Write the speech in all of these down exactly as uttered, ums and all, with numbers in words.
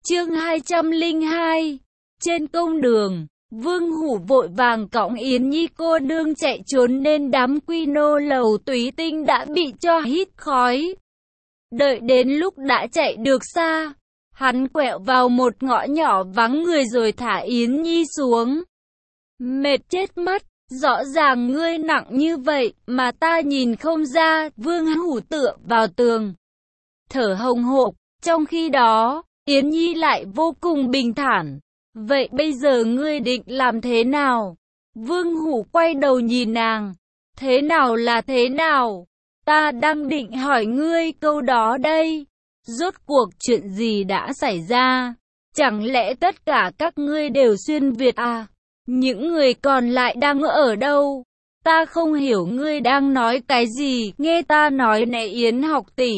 Chương hai trăm lẻ hai. Trên công đường, Vương Hủ vội vàng cõng Yến Nhi cô đương chạy trốn nên đám quy nô Lầu Túy Tinh đã bị cho hít khói. Đợi đến lúc đã chạy được xa, hắn quẹo vào một ngõ nhỏ vắng người rồi thả Yến Nhi xuống. Mệt chết mất, rõ ràng ngươi nặng như vậy mà ta nhìn không ra. Vương Hủ tựa vào tường, thở hồng hộc. Trong khi đó, Yến Nhi lại vô cùng bình thản. Vậy bây giờ ngươi định làm thế nào? Vương Hủ quay đầu nhìn nàng. Thế nào là thế nào? Ta đang định hỏi ngươi câu đó đây. Rốt cuộc chuyện gì đã xảy ra? Chẳng lẽ tất cả các ngươi đều xuyên Việt à? Những người còn lại đang ở đâu? Ta không hiểu ngươi đang nói cái gì. Nghe ta nói nè Yến học tỷ.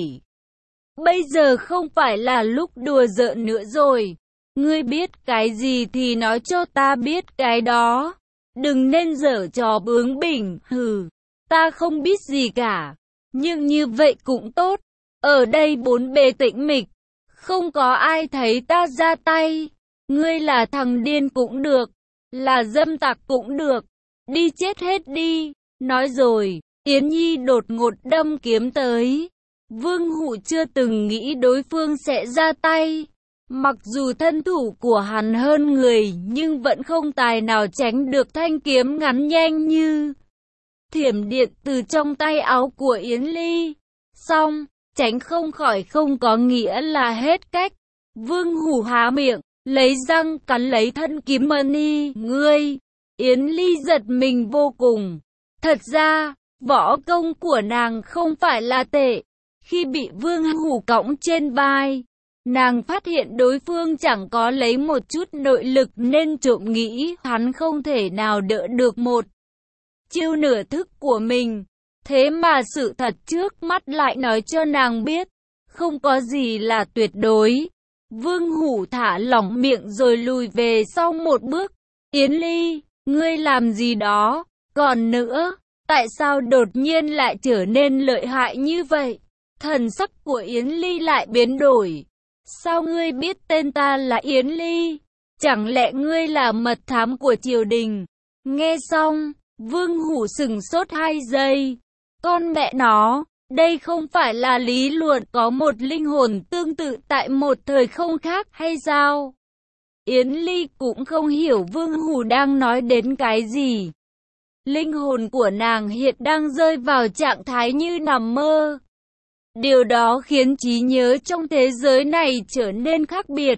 Bây giờ không phải là lúc đùa giỡn nữa rồi. Ngươi biết cái gì thì nói cho ta biết cái đó. Đừng nên giở trò bướng bỉnh. Hừ, ta không biết gì cả. Nhưng như vậy cũng tốt. Ở đây bốn bề tĩnh mịch, không có ai thấy ta ra tay. Ngươi là thằng điên cũng được, là dâm tặc cũng được. Đi chết hết đi. Nói rồi, Yến Nhi đột ngột đâm kiếm tới. Vương Hủ chưa từng nghĩ đối phương sẽ ra tay. Mặc dù thân thủ của hắn hơn người, nhưng vẫn không tài nào tránh được thanh kiếm ngắn nhanh như thiểm điện từ trong tay áo của Yến Ly. Xong, tránh không khỏi không có nghĩa là hết cách. Vương Hủ há miệng, lấy răng cắn lấy thân kiếm mani. Ngươi! Yến Ly giật mình vô cùng. Thật ra, võ công của nàng không phải là tệ. Khi bị Vương Hủ cõng trên vai, nàng phát hiện đối phương chẳng có lấy một chút nội lực nên trộm nghĩ hắn không thể nào đỡ được một chiêu nửa thức của mình. Thế mà sự thật trước mắt lại nói cho nàng biết, không có gì là tuyệt đối. Vương Hủ thả lỏng miệng rồi lùi về sau một bước. Yến Ly, ngươi làm gì đó? Còn nữa, tại sao đột nhiên lại trở nên lợi hại như vậy? Thần sắc của Yến Ly lại biến đổi. Sao ngươi biết tên ta là Yến Ly? Chẳng lẽ ngươi là mật thám của triều đình? Nghe xong, Vương Hủ sừng sốt hai giây. Con mẹ nó, đây không phải là lý luận có một linh hồn tương tự tại một thời không khác hay sao? Yến Ly cũng không hiểu Vương Hủ đang nói đến cái gì. Linh hồn của nàng hiện đang rơi vào trạng thái như nằm mơ. Điều đó khiến trí nhớ trong thế giới này trở nên khác biệt.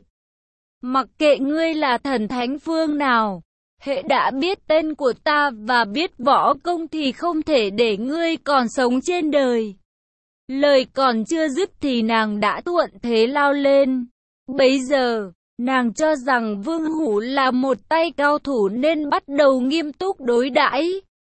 Mặc kệ ngươi là thần thánh phương nào, hễ đã biết tên của ta và biết võ công thì không thể để ngươi còn sống trên đời. Lời còn chưa dứt thì nàng đã thuận thế lao lên. Bấy giờ, nàng cho rằng Vương Hủ là một tay cao thủ nên bắt đầu nghiêm túc đối đãi.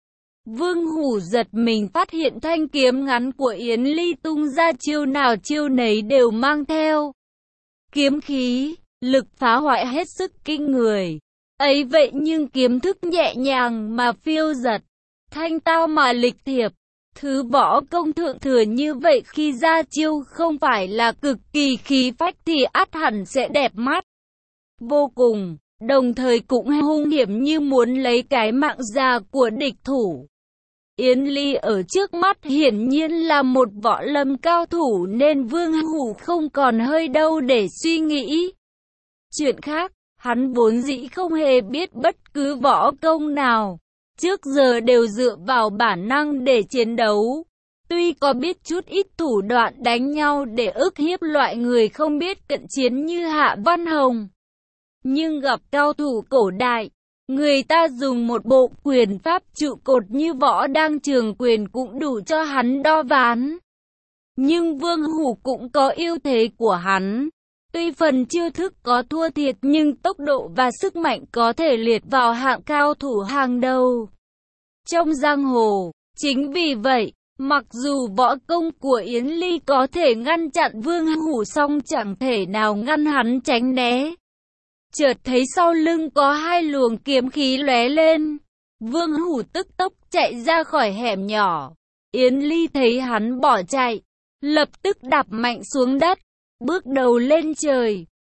Vương Hủ giật mình phát hiện thanh kiếm ngắn của Yến Ly tung ra chiêu nào chiêu nấy đều mang theo kiếm khí, lực phá hoại hết sức kinh người. Ấy vậy nhưng kiếm thức nhẹ nhàng mà phiêu dật, thanh tao mà lịch thiệp. Thứ võ công thượng thừa như vậy khi ra chiêu không phải là cực kỳ khí phách thì ắt hẳn sẽ đẹp mắt vô cùng, đồng thời cũng hung hiểm như muốn lấy cái mạng già của địch thủ. Yến Ly ở trước mắt hiển nhiên là một võ lâm cao thủ nên Vương Hủ không còn hơi đâu để suy nghĩ. Chuyện khác, hắn vốn dĩ không hề biết bất cứ võ công nào. Trước giờ đều dựa vào bản năng để chiến đấu. Tuy có biết chút ít thủ đoạn đánh nhau để ức hiếp loại người không biết cận chiến như Hạ Văn Hồng. Nhưng gặp cao thủ cổ đại, người ta dùng một bộ quyền pháp trụ cột như võ đang trường quyền cũng đủ cho hắn đo ván. Nhưng Vương Hủ cũng có ưu thế của hắn. Tuy phần chiêu thức có thua thiệt nhưng tốc độ và sức mạnh có thể liệt vào hạng cao thủ hàng đầu trong giang hồ. Chính vì vậy, mặc dù võ công của Yến Ly có thể ngăn chặn Vương Hủ song chẳng thể nào ngăn hắn tránh né. Chợt thấy sau lưng có hai luồng kiếm khí lóe lên. Vương Hủ tức tốc chạy ra khỏi hẻm nhỏ. Yến Ly thấy hắn bỏ chạy, lập tức đạp mạnh xuống đất, bước đầu lên trời.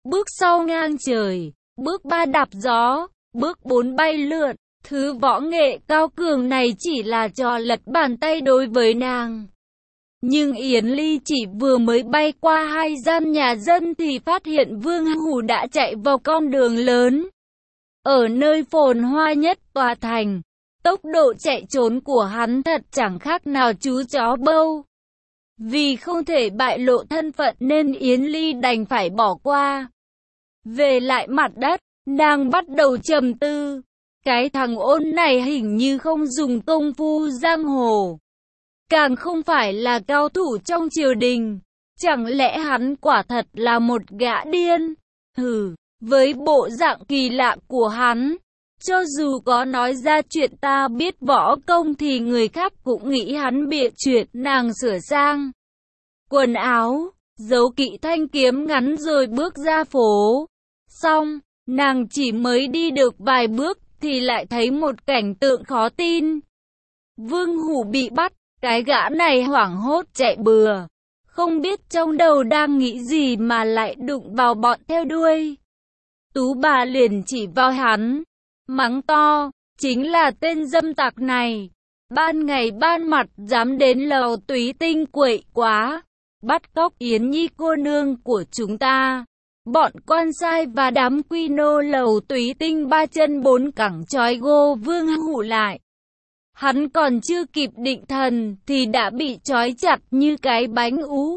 bước sau ngang trời, bước ba đạp gió, bước bốn bay lượn. Thứ võ nghệ cao cường này chỉ là trò lật bàn tay đối với nàng. Nhưng Yến Ly chỉ vừa mới bay qua hai gian nhà dân thì phát hiện Vương Hủ đã chạy vào con đường lớn. Ở nơi phồn hoa nhất tòa thành, tốc độ chạy trốn của hắn thật chẳng khác nào chú chó bâu. Vì không thể bại lộ thân phận nên Yến Ly đành phải bỏ qua. Về lại mặt đất, nàng bắt đầu trầm tư. Cái thằng ôn này hình như không dùng công phu giang hồ. Càng không phải là cao thủ trong triều đình. Chẳng lẽ hắn quả thật là một gã điên? Hừ, với bộ dạng kỳ lạ của hắn, cho dù có nói ra chuyện ta biết võ công thì người khác cũng nghĩ hắn bịa chuyện. Nàng sửa sang quần áo, giấu kỹ thanh kiếm ngắn rồi bước ra phố. Xong, nàng chỉ mới đi được vài bước thì lại thấy một cảnh tượng khó tin. Vương Hủ bị bắt, cái gã này hoảng hốt chạy bừa. Không biết trong đầu đang nghĩ gì mà lại đụng vào bọn theo đuôi. Tú bà liền chỉ vào hắn, mắng to, chính là tên dâm tặc này. Ban ngày ban mặt dám đến lầu Túy Tinh quậy quá, bắt cóc Yến Nhi cô nương của chúng ta. Bọn quan sai và đám quy nô lầu Túy Tinh ba chân bốn cẳng trói gô Vương Hủ lại. Hắn còn chưa kịp định thần thì đã bị trói chặt như cái bánh ú.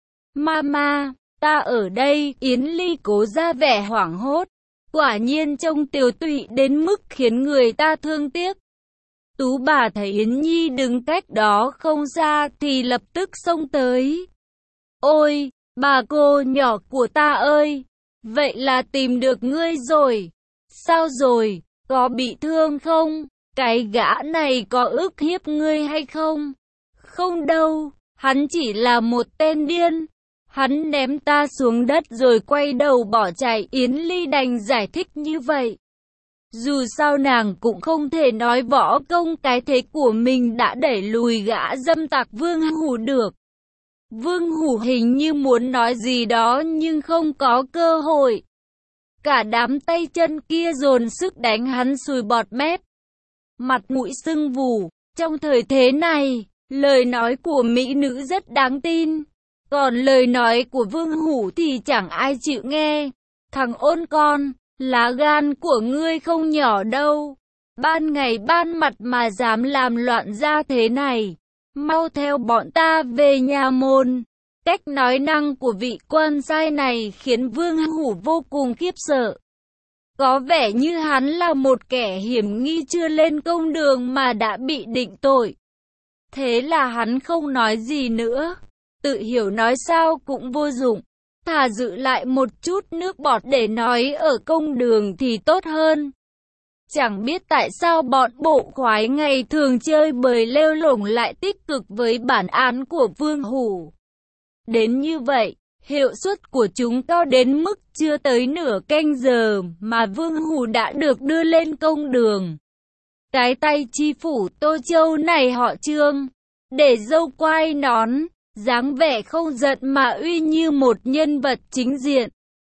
Mama, ta ở đây. Yến Ly cố ra vẻ hoảng hốt. Quả nhiên trông tiều tụy đến mức khiến người ta thương tiếc. Tú bà thấy Yến Nhi đứng cách đó không xa thì lập tức xông tới. Ôi, bà cô nhỏ của ta ơi, vậy là tìm được ngươi rồi. Sao rồi, có bị thương không? Cái gã này có ức hiếp ngươi hay không? Không đâu, hắn chỉ là một tên điên. Hắn ném ta xuống đất rồi quay đầu bỏ chạy. Yến Ly đành giải thích như vậy. Dù sao nàng cũng không thể nói võ công cái thế của mình đã đẩy lùi gã dâm tặc Vương Hủ được. Vương Hủ hình như muốn nói gì đó nhưng không có cơ hội. Cả đám tay chân kia dồn sức đánh hắn sùi bọt mép. Mặt mũi sưng vù. Trong thời thế này, lời nói của mỹ nữ rất đáng tin. Còn lời nói của Vương Hủ thì chẳng ai chịu nghe. Thằng ôn con, lá gan của ngươi không nhỏ đâu. Ban ngày ban mặt mà dám làm loạn ra thế này. Mau theo bọn ta về nhà môn. Cách nói năng của vị quan sai này khiến Vương Hủ vô cùng khiếp sợ. Có vẻ như hắn là một kẻ hiểm nghi chưa lên công đường mà đã bị định tội. Thế là hắn không nói gì nữa. Tự hiểu nói sao cũng vô dụng. Thà giữ lại một chút nước bọt để nói ở công đường thì tốt hơn. Chẳng biết tại sao bọn bộ khoái ngày thường chơi bời lêu lổng lại tích cực với bản án của Vương Hủ. Đến như vậy, hiệu suất của chúng cao đến mức chưa tới nửa canh giờ mà Vương Hủ đã được đưa lên công đường. Cái tay chi phủ Tô Châu này họ Trương, để râu quai nón, dáng vẻ không giận mà uy như một nhân vật chính diện.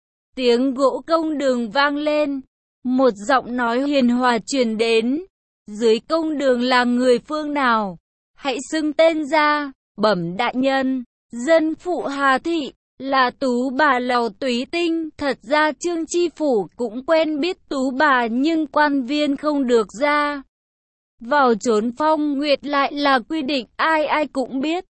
Tiếng gỗ công đường vang lên, một giọng nói hiền hòa truyền đến. Dưới công đường là người phương nào? Hãy xưng tên ra. Bẩm đại nhân, dân phụ Hà Thị, là tú bà lầu Túy Tinh. Thật ra Trương chi phủ cũng quen biết tú bà nhưng quan viên không được ra vào trốn phong nguyệt lại là quy định ai ai cũng biết.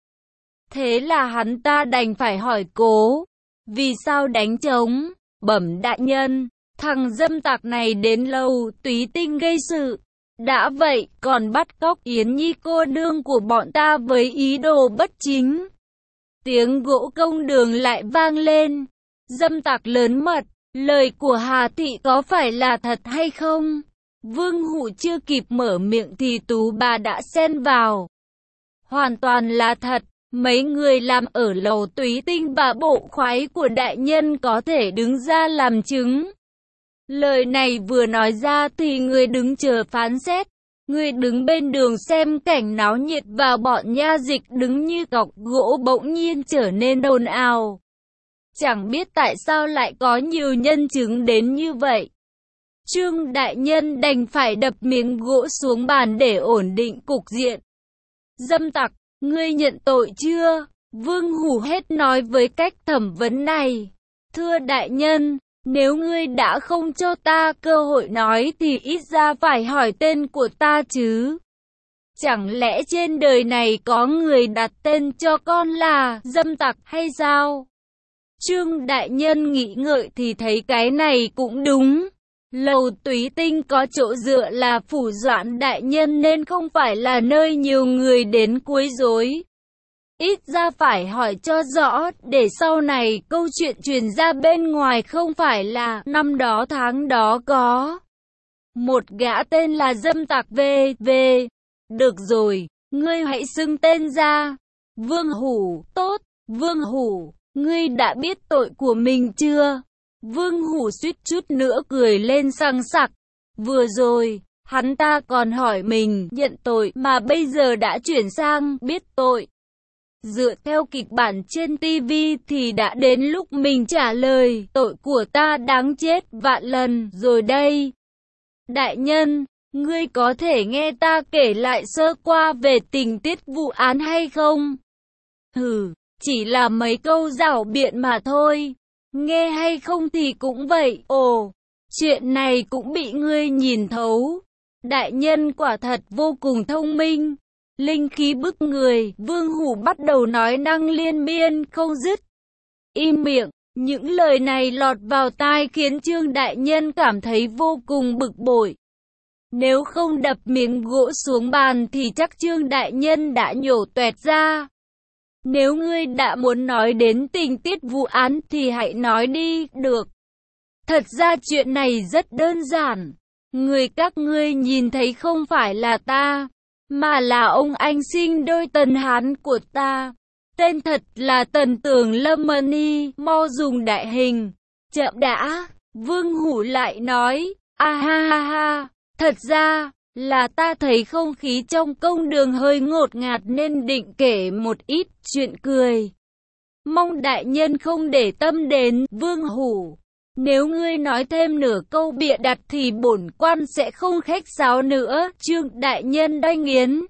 Thế là hắn ta đành phải hỏi cố, vì sao đánh trống? Bẩm đại nhân, thằng dâm tặc này đến lầu Túy Tinh gây sự. Đã vậy còn bắt cóc Yến Nhi cô nương của bọn ta với ý đồ bất chính. Tiếng gỗ công đường lại vang lên. Dâm tặc lớn mật, lời của Hà Thị có phải là thật hay không? Vương Hủ chưa kịp mở miệng thì tú bà đã xen vào. Hoàn toàn là thật. Mấy người làm ở lầu Túy Tinh và bộ khoái của đại nhân có thể đứng ra làm chứng. Lời này vừa nói ra thì người đứng chờ phán xét. Người đứng bên đường xem cảnh náo nhiệt và bọn nha dịch đứng như cọc gỗ bỗng nhiên trở nên ồn ào. Chẳng biết tại sao lại có nhiều nhân chứng đến như vậy. Trương đại nhân đành phải đập miếng gỗ xuống bàn để ổn định cục diện. Dâm tặc, ngươi nhận tội chưa? Vương Hủ hết nói với cách thẩm vấn này. Thưa đại nhân, nếu ngươi đã không cho ta cơ hội nói thì ít ra phải hỏi tên của ta chứ. Chẳng lẽ trên đời này có người đặt tên cho con là dâm tặc hay sao? Trương đại nhân nghĩ ngợi thì thấy cái này cũng đúng. Lầu Túy Tinh có chỗ dựa là phủ Doãn đại nhân nên không phải là nơi nhiều người đến quấy rối. Ít ra phải hỏi cho rõ, để sau này câu chuyện truyền ra bên ngoài không phải là năm đó tháng đó có một gã tên là dâm tặc về về. Được rồi, ngươi hãy xưng tên ra. Vương Hủ, tốt, Vương Hủ, ngươi đã biết tội của mình chưa? Vương Hủ suýt chút nữa cười lên sằng sặc. Vừa rồi, hắn ta còn hỏi mình nhận tội mà bây giờ đã chuyển sang biết tội. Dựa theo kịch bản trên ti vi thì đã đến lúc mình trả lời, tội của ta đáng chết vạn lần rồi đây. Đại nhân, ngươi có thể nghe ta kể lại sơ qua về tình tiết vụ án hay không? Hừ, chỉ là mấy câu giảo biện mà thôi. Nghe hay không thì cũng vậy. Ồ, chuyện này cũng bị ngươi nhìn thấu. Đại nhân quả thật vô cùng thông minh. Linh khí bức người, Vương Hủ bắt đầu nói năng liên miên không dứt. Im miệng, những lời này lọt vào tai khiến Trương đại nhân cảm thấy vô cùng bực bội. Nếu không đập miếng gỗ xuống bàn thì chắc Trương đại nhân đã nhổ toẹt ra. Nếu ngươi đã muốn nói đến tình tiết vụ án thì hãy nói đi, được. Thật ra chuyện này rất đơn giản. Người các ngươi nhìn thấy không phải là ta, mà là ông anh sinh đôi Tần Hán của ta. Tên thật là Tần Tường Lâm Mani, mau dùng đại hình. Chậm đã, Vương Hủ lại nói, a ha ha ha, thật ra là ta thấy không khí trong công đường hơi ngột ngạt nên định kể một ít chuyện cười. Mong đại nhân không để tâm đến. Vương Hủ, nếu ngươi nói thêm nửa câu bịa đặt thì bổn quan sẽ không khách sáo nữa. Trương đại nhân đanh nghiến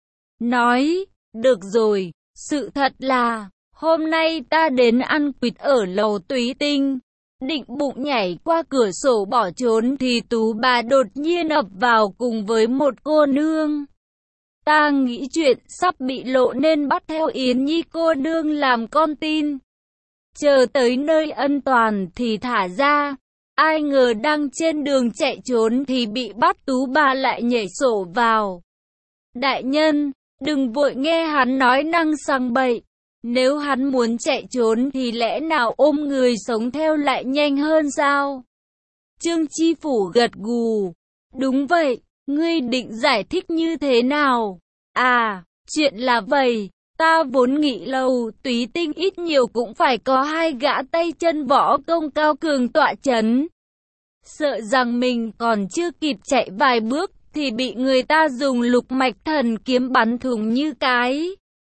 nói, được rồi, sự thật là hôm nay ta đến ăn quỵt ở Lầu Túy Tinh, định bụng nhảy qua cửa sổ bỏ trốn thì Tú bà đột nhiên ập vào cùng với một cô nương. Ta nghĩ chuyện sắp bị lộ nên bắt theo Yến Nhi cô nương làm con tin. Chờ tới nơi an toàn thì thả ra. Ai ngờ đang trên đường chạy trốn thì bị bắt, Tú bà lại nhảy sổ vào. Đại nhân, đừng vội nghe hắn nói năng sằng bậy. Nếu hắn muốn chạy trốn thì lẽ nào ôm người sống theo lại nhanh hơn sao? Trương Chi Phủ gật gù. Đúng vậy, ngươi định giải thích như thế nào? À, chuyện là vậy. Ta vốn nghĩ Lầu Túy Tinh ít nhiều cũng phải có hai gã tay chân võ công cao cường tọa chấn. Sợ rằng mình còn chưa kịp chạy vài bước thì bị người ta dùng lục mạch thần kiếm bắn thủng như cái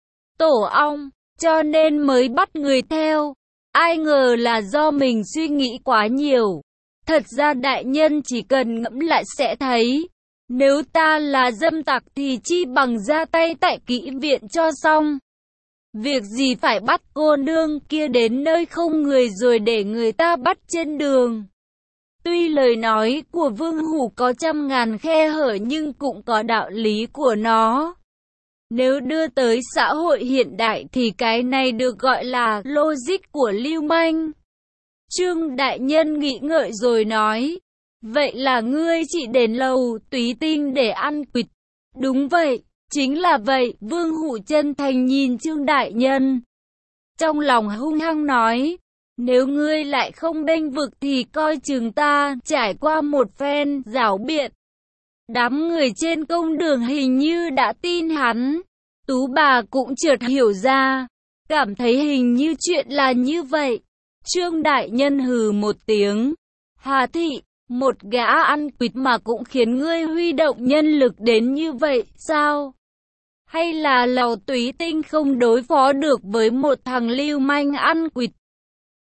tổ ong, cho nên mới bắt người theo. Ai ngờ là do mình suy nghĩ quá nhiều. Thật ra đại nhân chỉ cần ngẫm lại sẽ thấy, nếu ta là dâm tặc thì chi bằng ra tay tại kỹ viện cho xong. Việc gì phải bắt cô nương kia đến nơi không người rồi để người ta bắt trên đường. Tuy lời nói của Vương Hủ có trăm ngàn khe hở nhưng cũng có đạo lý của nó. Nếu đưa tới xã hội hiện đại thì cái này được gọi là logic của lưu manh. Trương đại nhân nghĩ ngợi rồi nói, vậy là ngươi chỉ đến Lầu Túy Tinh để ăn quỵt. Đúng vậy, chính là vậy. Vương Hủ chân thành nhìn Trương đại nhân, trong lòng hung hăng nói, nếu ngươi lại không bênh vực thì coi chừng ta. Trải qua một phen giảo biện, đám người trên công đường hình như đã tin hắn. Tú bà cũng chợt hiểu ra, cảm thấy hình như chuyện là như vậy. Trương đại nhân hừ một tiếng. Hà thị, một gã ăn quỵt mà cũng khiến ngươi huy động nhân lực đến như vậy sao? Hay là Lầu Túy Tinh không đối phó được với một thằng lưu manh ăn quỵt?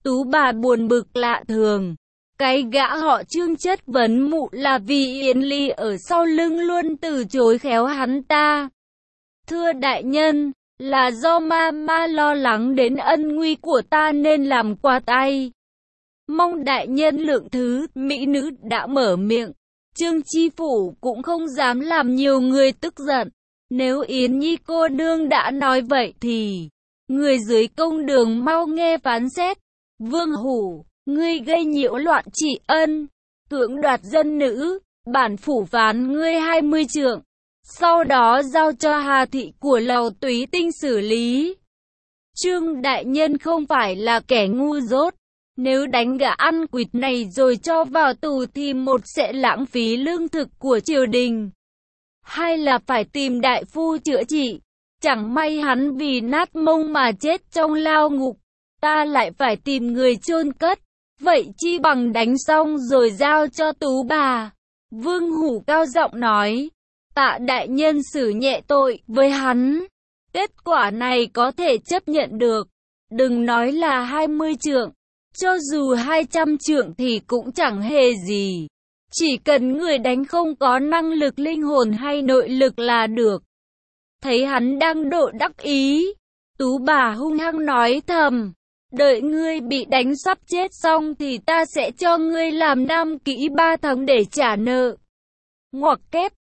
Tú bà buồn bực lạ thường. Cái gã họ Trương chất vấn mụ là vì Yến Ly ở sau lưng luôn từ chối khéo hắn ta. Thưa đại nhân, là do ma ma lo lắng đến ân nguy của ta nên làm qua tay. Mong đại nhân lượng thứ, mỹ nữ đã mở miệng. Trương Chi Phủ cũng không dám làm nhiều người tức giận. Nếu Yến Nhi cô nương đã nói vậy thì người dưới công đường mau nghe phán xét. Vương Hủ, ngươi gây nhiễu loạn trị ân, cưỡng đoạt dân nữ, bản phủ phán ngươi hai mươi trượng. Sau đó giao cho Hà thị của Lầu Túy Tinh xử lý. Trương đại nhân không phải là kẻ ngu dốt. Nếu đánh gã ăn quỵt này rồi cho vào tù thì một sẽ lãng phí lương thực của triều đình. Hay là phải tìm đại phu chữa trị. Chẳng may hắn vì nát mông mà chết trong lao ngục. Ta lại phải tìm người chôn cất. Vậy chi bằng đánh xong rồi giao cho Tú bà. Vương Hủ cao giọng nói. Tạ đại nhân xử nhẹ tội với hắn. Kết quả này có thể chấp nhận được. Đừng nói là hai mươi trượng. Cho dù hai trăm trượng thì cũng chẳng hề gì. Chỉ cần người đánh không có năng lực linh hồn hay nội lực là được. Thấy hắn đang độ đắc ý. Tú bà hung hăng nói thầm. Đợi ngươi bị đánh sắp chết xong thì ta sẽ cho ngươi làm nam kỹ ba tháng để trả nợ. Ngoặc kép.